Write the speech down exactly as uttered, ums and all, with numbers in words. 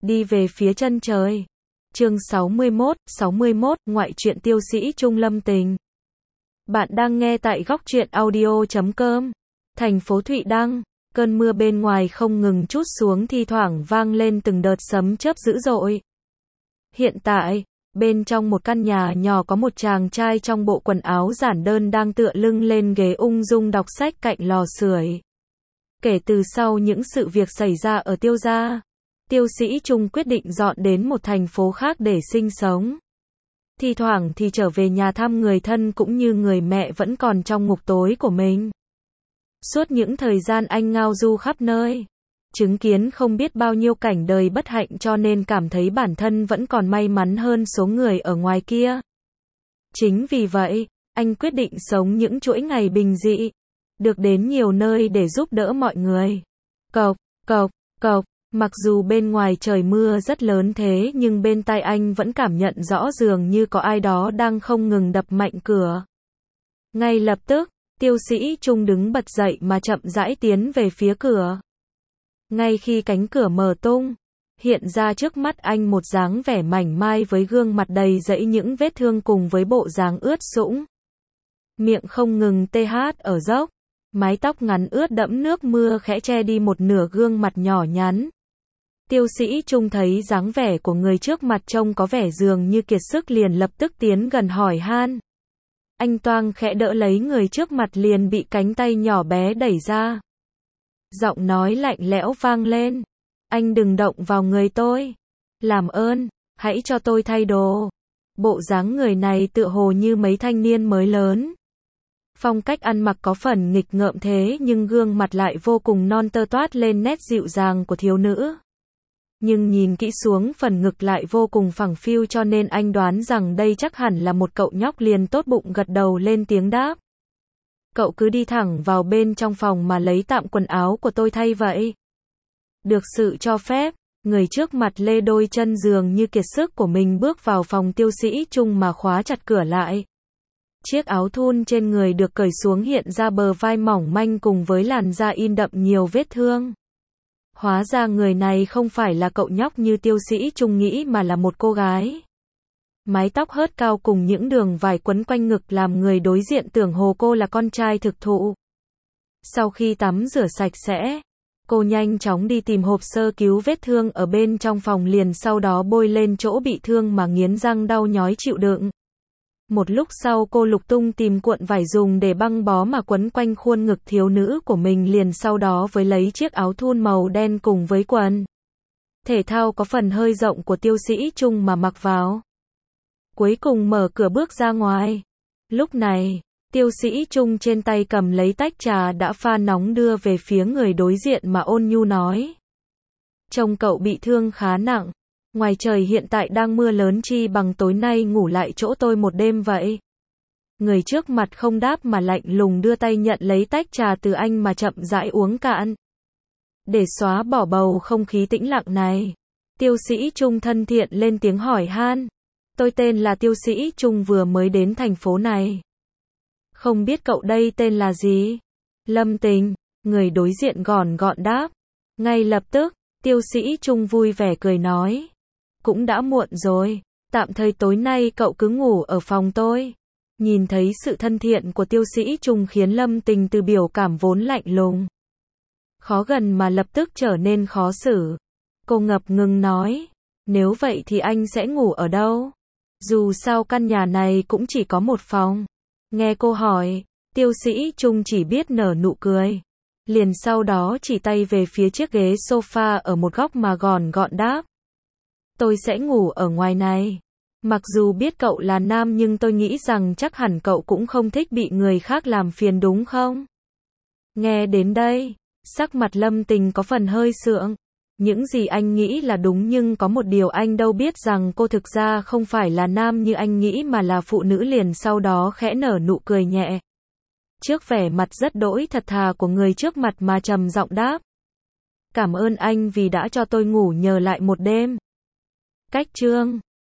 đi về phía chân trời. Chương sáu mươi mốt, sáu mươi mốt, ngoại truyện tiêu sĩ Trung Lâm Tình. Bạn đang nghe tại góc truyện audio chấm com. Thành phố Thụy Đăng, cơn mưa bên ngoài không ngừng trút xuống, thi thoảng vang lên từng đợt sấm chớp dữ dội. Hiện tại, bên trong một căn nhà nhỏ có một chàng trai trong bộ quần áo giản đơn đang tựa lưng lên ghế ung dung đọc sách cạnh lò sưởi. Kể từ sau những sự việc xảy ra ở Tiêu gia, Tiêu sĩ Trung quyết định dọn đến một thành phố khác để sinh sống. Thi thoảng thì trở về nhà thăm người thân cũng như người mẹ vẫn còn trong ngục tối của mình. Suốt những thời gian anh ngao du khắp nơi, chứng kiến không biết bao nhiêu cảnh đời bất hạnh, cho nên cảm thấy bản thân vẫn còn may mắn hơn số người ở ngoài kia. Chính vì vậy, anh quyết định sống những chuỗi ngày bình dị, được đến nhiều nơi để giúp đỡ mọi người. Cộc, cộc, cộc, mặc dù bên ngoài trời mưa rất lớn thế nhưng bên tai anh vẫn cảm nhận rõ dường như có ai đó đang không ngừng đập mạnh cửa. Ngay lập tức, Tiêu sĩ Trung đứng bật dậy mà chậm rãi tiến về phía cửa. Ngay khi cánh cửa mở tung, hiện ra trước mắt anh một dáng vẻ mảnh mai với gương mặt đầy rẫy những vết thương cùng với bộ dáng ướt sũng. Miệng không ngừng tê hát ở dốc, mái tóc ngắn ướt đẫm nước mưa khẽ che đi một nửa gương mặt nhỏ nhắn. Tiêu sĩ Trung thấy dáng vẻ của người trước mặt trông có vẻ dường như kiệt sức, liền lập tức tiến gần hỏi han. Anh toang khẽ đỡ lấy người trước mặt, liền bị cánh tay nhỏ bé đẩy ra. Giọng nói lạnh lẽo vang lên. Anh đừng động vào người tôi. Làm ơn, hãy cho tôi thay đồ. Bộ dáng người này tựa hồ như mấy thanh niên mới lớn. Phong cách ăn mặc có phần nghịch ngợm thế nhưng gương mặt lại vô cùng non tơ, toát lên nét dịu dàng của thiếu nữ. Nhưng nhìn kỹ xuống phần ngực lại vô cùng phẳng phiu, cho nên anh đoán rằng đây chắc hẳn là một cậu nhóc, liền tốt bụng gật đầu lên tiếng đáp. Cậu cứ đi thẳng vào bên trong phòng mà lấy tạm quần áo của tôi thay vậy. Được sự cho phép, người trước mặt lê đôi chân dường như kiệt sức của mình bước vào phòng Tiêu sĩ Trung mà khóa chặt cửa lại. Chiếc áo thun trên người được cởi xuống, hiện ra bờ vai mỏng manh cùng với làn da in đậm nhiều vết thương. Hóa ra người này không phải là cậu nhóc như Tiêu sĩ Trung nghĩ mà là một cô gái. Mái tóc hớt cao cùng những đường vải quấn quanh ngực làm người đối diện tưởng hồ cô là con trai thực thụ. Sau khi tắm rửa sạch sẽ, cô nhanh chóng đi tìm hộp sơ cứu vết thương ở bên trong phòng, liền sau đó bôi lên chỗ bị thương mà nghiến răng đau nhói chịu đựng. Một lúc sau cô lục tung tìm cuộn vải dùng để băng bó mà quấn quanh khuôn ngực thiếu nữ của mình, liền sau đó với lấy chiếc áo thun màu đen cùng với quần thể thao có phần hơi rộng của Tiêu sĩ Trung mà mặc vào. Cuối cùng mở cửa bước ra ngoài. Lúc này, Tiêu sĩ Trung trên tay cầm lấy tách trà đã pha nóng đưa về phía người đối diện mà ôn nhu nói. Trông cậu bị thương khá nặng. Ngoài trời hiện tại đang mưa lớn, chi bằng tối nay ngủ lại chỗ tôi một đêm vậy. Người trước mặt không đáp mà lạnh lùng đưa tay nhận lấy tách trà từ anh mà chậm rãi uống cạn. Để xóa bỏ bầu không khí tĩnh lặng này, Tiêu sĩ Trung thân thiện lên tiếng hỏi han. Tôi tên là Tiêu sĩ Trung, vừa mới đến thành phố này. Không biết cậu đây tên là gì? Lâm Tình, người đối diện gòn gọn đáp. Ngay lập tức, Tiêu sĩ Trung vui vẻ cười nói. Cũng đã muộn rồi, tạm thời tối nay cậu cứ ngủ ở phòng tôi. Nhìn thấy sự thân thiện của Tiêu sĩ Trung khiến Lâm Tình từ biểu cảm vốn lạnh lùng, khó gần mà lập tức trở nên khó xử. Cô ngập ngừng nói, nếu vậy thì anh sẽ ngủ ở đâu? Dù sao căn nhà này cũng chỉ có một phòng. Nghe cô hỏi, Tiêu sĩ Trung chỉ biết nở nụ cười. Liền sau đó chỉ tay về phía chiếc ghế sofa ở một góc mà gòn gọn đáp. Tôi sẽ ngủ ở ngoài này. Mặc dù biết cậu là nam nhưng tôi nghĩ rằng chắc hẳn cậu cũng không thích bị người khác làm phiền đúng không? Nghe đến đây, sắc mặt Lâm Tình có phần hơi sượng. Những gì anh nghĩ là đúng, nhưng có một điều anh đâu biết rằng cô thực ra không phải là nam như anh nghĩ mà là phụ nữ, liền sau đó khẽ nở nụ cười nhẹ. Trước vẻ mặt rất đỗi thật thà của người trước mặt mà trầm giọng đáp. Cảm ơn anh vì đã cho tôi ngủ nhờ lại một đêm. Cách chương